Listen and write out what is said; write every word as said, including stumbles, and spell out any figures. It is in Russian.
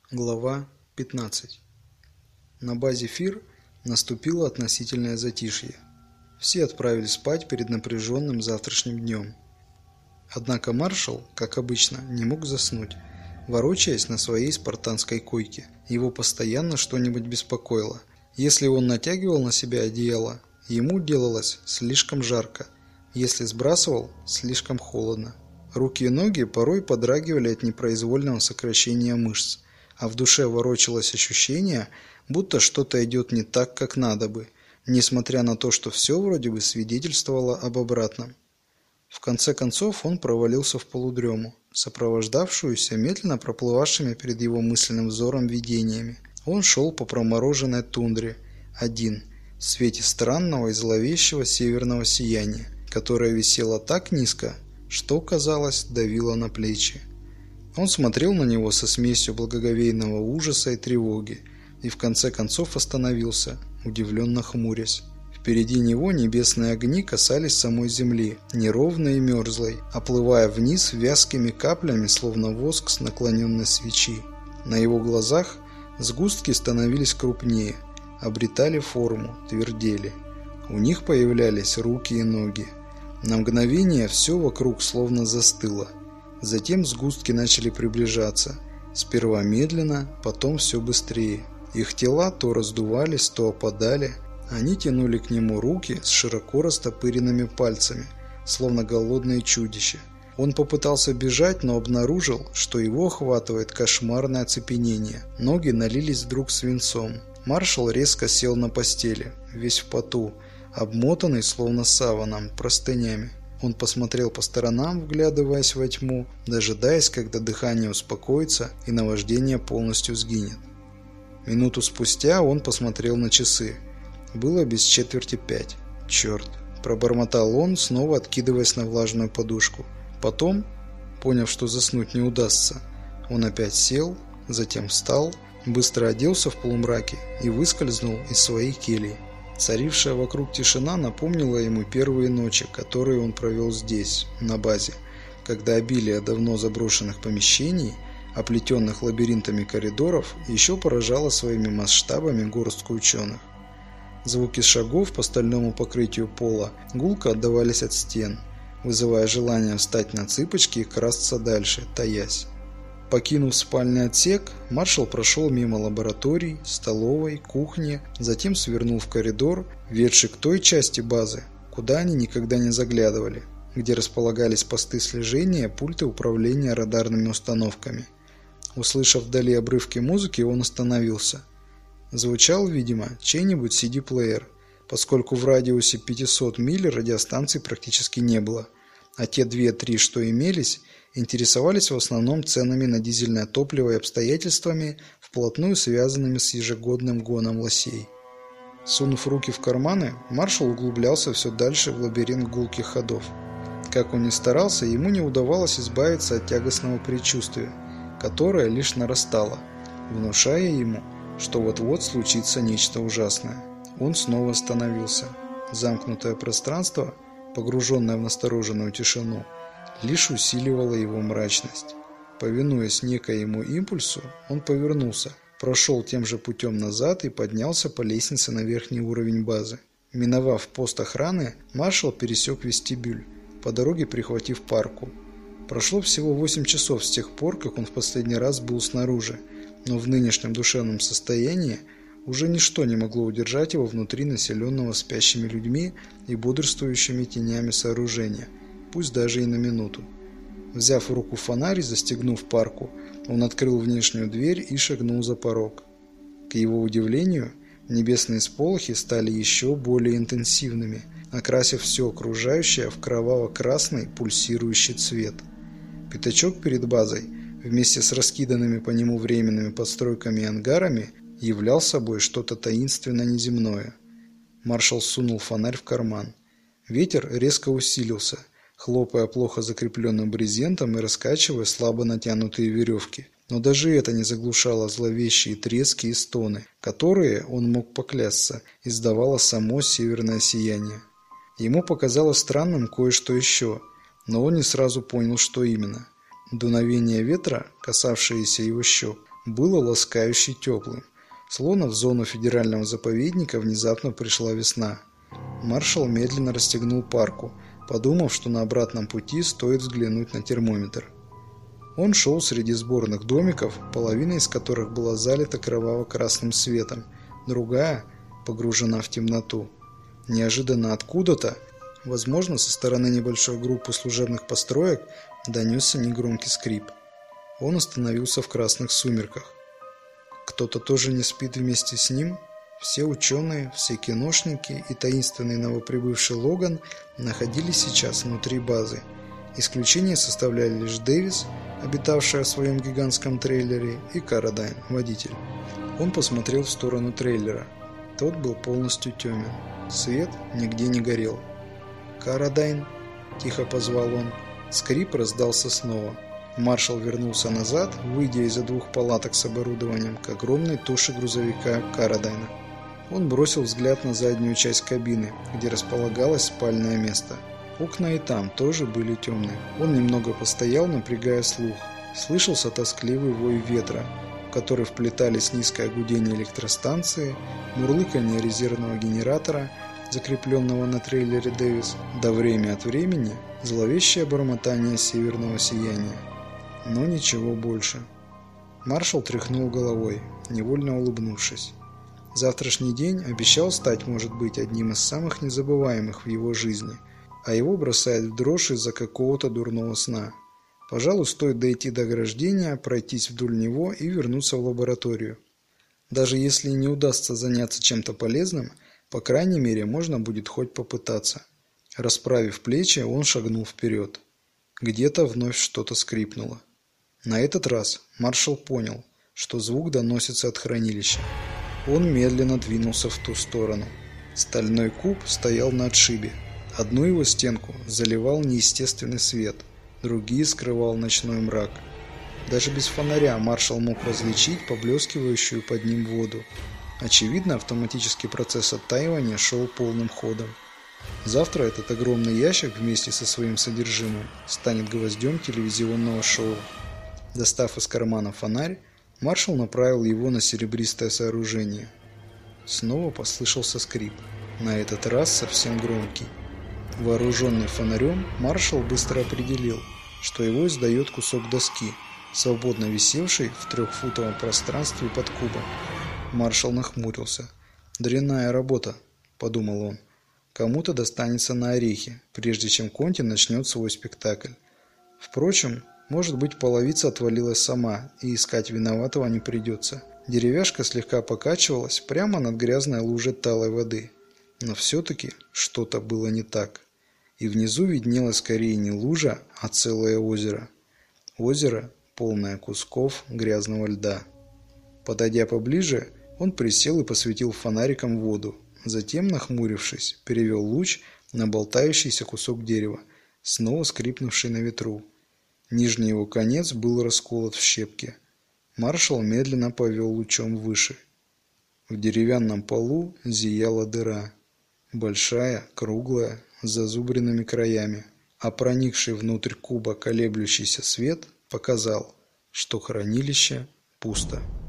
Глава пятнадцать. На базе Фир наступило относительное затишье. Все отправились спать перед напряженным завтрашним днем. Однако маршал, как обычно, не мог заснуть, ворочаясь на своей спартанской койке. Его постоянно что-нибудь беспокоило. Если он натягивал на себя одеяло, ему делалось слишком жарко. Если сбрасывал, слишком холодно. Руки и ноги порой подрагивали от непроизвольного сокращения мышц, а в душе ворочалось ощущение, будто что-то идет не так, как надо бы, несмотря на то, что все вроде бы свидетельствовало об обратном. В конце концов он провалился в полудрему, сопровождавшуюся медленно проплывавшими перед его мысленным взором видениями. Он шел по промороженной тундре, один, в свете странного и зловещего северного сияния, которое висело так низко, что, казалось, давило на плечи. Он смотрел на него со смесью благоговейного ужаса и тревоги и в конце концов остановился, удивленно хмурясь. Впереди него небесные огни касались самой земли, неровной и мерзлой, оплывая вниз вязкими каплями, словно воск с наклоненной свечи. На его глазах сгустки становились крупнее, обретали форму, твердели. У них появлялись руки и ноги. На мгновение все вокруг словно застыло. Затем сгустки начали приближаться. Сперва медленно, потом все быстрее. Их тела то раздувались, то опадали. Они тянули к нему руки с широко растопыренными пальцами, словно голодные чудища. Он попытался бежать, но обнаружил, что его охватывает кошмарное оцепенение. Ноги налились вдруг свинцом. Маршал резко сел на постели, весь в поту, обмотанный, словно саваном, простынями. Он посмотрел по сторонам, вглядываясь во тьму, дожидаясь, когда дыхание успокоится и наваждение полностью сгинет. Минуту спустя он посмотрел на часы. Было без четверти пять. «Черт!» – пробормотал он, снова откидываясь на влажную подушку. Потом, поняв, что заснуть не удастся, он опять сел, затем встал, быстро оделся в полумраке и выскользнул из своей кельи. Царившая вокруг тишина напомнила ему первые ночи, которые он провел здесь, на базе, когда обилие давно заброшенных помещений, оплетенных лабиринтами коридоров, еще поражало своими масштабами горстку ученых. Звуки шагов по стальному покрытию пола гулко отдавались от стен, вызывая желание встать на цыпочки и красться дальше, таясь. Покинув спальный отсек, маршал прошел мимо лабораторий, столовой, кухни, затем свернул в коридор, ведший к той части базы, куда они никогда не заглядывали, где располагались посты слежения, пульты управления радарными установками. Услышав вдали обрывки музыки, он остановился. Звучал, видимо, чей-нибудь си ди-плеер, поскольку в радиусе пятисот миль радиостанций практически не было, а те две-три, что имелись, интересовались в основном ценами на дизельное топливо и обстоятельствами, вплотную связанными с ежегодным гоном лосей. Сунув руки в карманы, маршал углублялся все дальше в лабиринт гулких ходов. Как он ни старался, ему не удавалось избавиться от тягостного предчувствия, которое лишь нарастало, внушая ему, что вот-вот случится нечто ужасное. Он снова остановился. Замкнутое пространство, погруженное в настороженную тишину, лишь усиливало его мрачность. Повинуясь некоему импульсу, он повернулся, прошел тем же путем назад и поднялся по лестнице на верхний уровень базы. Миновав пост охраны, маршал пересек вестибюль, по дороге прихватив парку. Прошло всего восемь часов с тех пор, как он в последний раз был снаружи, но в нынешнем душевном состоянии уже ничто не могло удержать его внутри населенного спящими людьми и бодрствующими тенями сооружения, пусть даже и на минуту. Взяв в руку фонарь и застегнув парку, он открыл внешнюю дверь и шагнул за порог. К его удивлению, небесные сполохи стали еще более интенсивными, окрасив все окружающее в кроваво-красный пульсирующий цвет. Пятачок перед базой, вместе с раскиданными по нему временными постройками и ангарами, являл собой что-то таинственно неземное. Маршал сунул фонарь в карман. Ветер резко усилился, хлопая плохо закрепленным брезентом и раскачивая слабо натянутые веревки. Но даже это не заглушало зловещие трески и стоны, которые, он мог поклясться, издавало само северное сияние. Ему показалось странным кое-что еще, но он не сразу понял, что именно. Дуновение ветра, касавшееся его щек, было ласкающе теплым, словно в зону федерального заповедника внезапно пришла весна. Маршал медленно расстегнул парку, подумав, что на обратном пути стоит взглянуть на термометр. Он шел среди сборных домиков, половина из которых была залита кроваво-красным светом, другая погружена в темноту. Неожиданно откуда-то, возможно, со стороны небольшой группы служебных построек, донесся негромкий скрип. Он остановился в красных сумерках. Кто-то тоже не спит вместе с ним? Все ученые, все киношники и таинственный новоприбывший Логан находились сейчас внутри базы. Исключение составляли лишь Дэвис, обитавшая в своем гигантском трейлере, и Карадайн, водитель. Он посмотрел в сторону трейлера. Тот был полностью темен. Свет нигде не горел. «Карадайн!» – тихо позвал он. Скрип раздался снова. Маршал вернулся назад, выйдя из-за двух палаток с оборудованием к огромной туше грузовика Карадайна. Он бросил взгляд на заднюю часть кабины, где располагалось спальное место. Окна и там тоже были темные. Он немного постоял, напрягая слух. Слышался тоскливый вой ветра, в который вплетались низкое гудение электростанции, мурлыканье резервного генератора, закрепленного на трейлере Дэвис, да время от времени зловещее бормотание северного сияния. Но ничего больше. Маршал тряхнул головой, невольно улыбнувшись. Завтрашний день обещал стать, может быть, одним из самых незабываемых в его жизни, а его бросает в дрожь из-за какого-то дурного сна. Пожалуй, стоит дойти до ограждения, пройтись вдоль него и вернуться в лабораторию. Даже если не удастся заняться чем-то полезным, по крайней мере, можно будет хоть попытаться. Расправив плечи, он шагнул вперед. Где-то вновь что-то скрипнуло. На этот раз маршал понял, что звук доносится от хранилища. Он медленно двинулся в ту сторону. Стальной куб стоял на отшибе. Одну его стенку заливал неестественный свет, другие скрывал ночной мрак. Даже без фонаря маршал мог различить поблескивающую под ним воду. Очевидно, автоматический процесс оттаивания шел полным ходом. Завтра этот огромный ящик вместе со своим содержимым станет гвоздем телевизионного шоу. Достав из кармана фонарь, маршал направил его на серебристое сооружение. Снова послышался скрип, на этот раз совсем громкий. Вооруженный фонарем, маршал быстро определил, что его издает кусок доски, свободно висевший в трехфутовом пространстве под кубом. Маршал нахмурился. «Дрянная работа», — подумал он. «Кому-то достанется на орехи, прежде чем Конти начнет свой спектакль. Впрочем, может быть, половица отвалилась сама, и искать виноватого не придется». Деревяшка слегка покачивалась прямо над грязной лужей талой воды. Но все-таки что-то было не так. И внизу виднелось скорее не лужа, а целое озеро. Озеро, полное кусков грязного льда. Подойдя поближе, он присел и посветил фонариком в воду. Затем, нахмурившись, перевел луч на болтающийся кусок дерева, снова скрипнувший на ветру. Нижний его конец был расколот в щепки. Маршал медленно повел лучом выше. В деревянном полу зияла дыра. Большая, круглая, с зазубренными краями. А проникший внутрь куба колеблющийся свет показал, что хранилище пусто.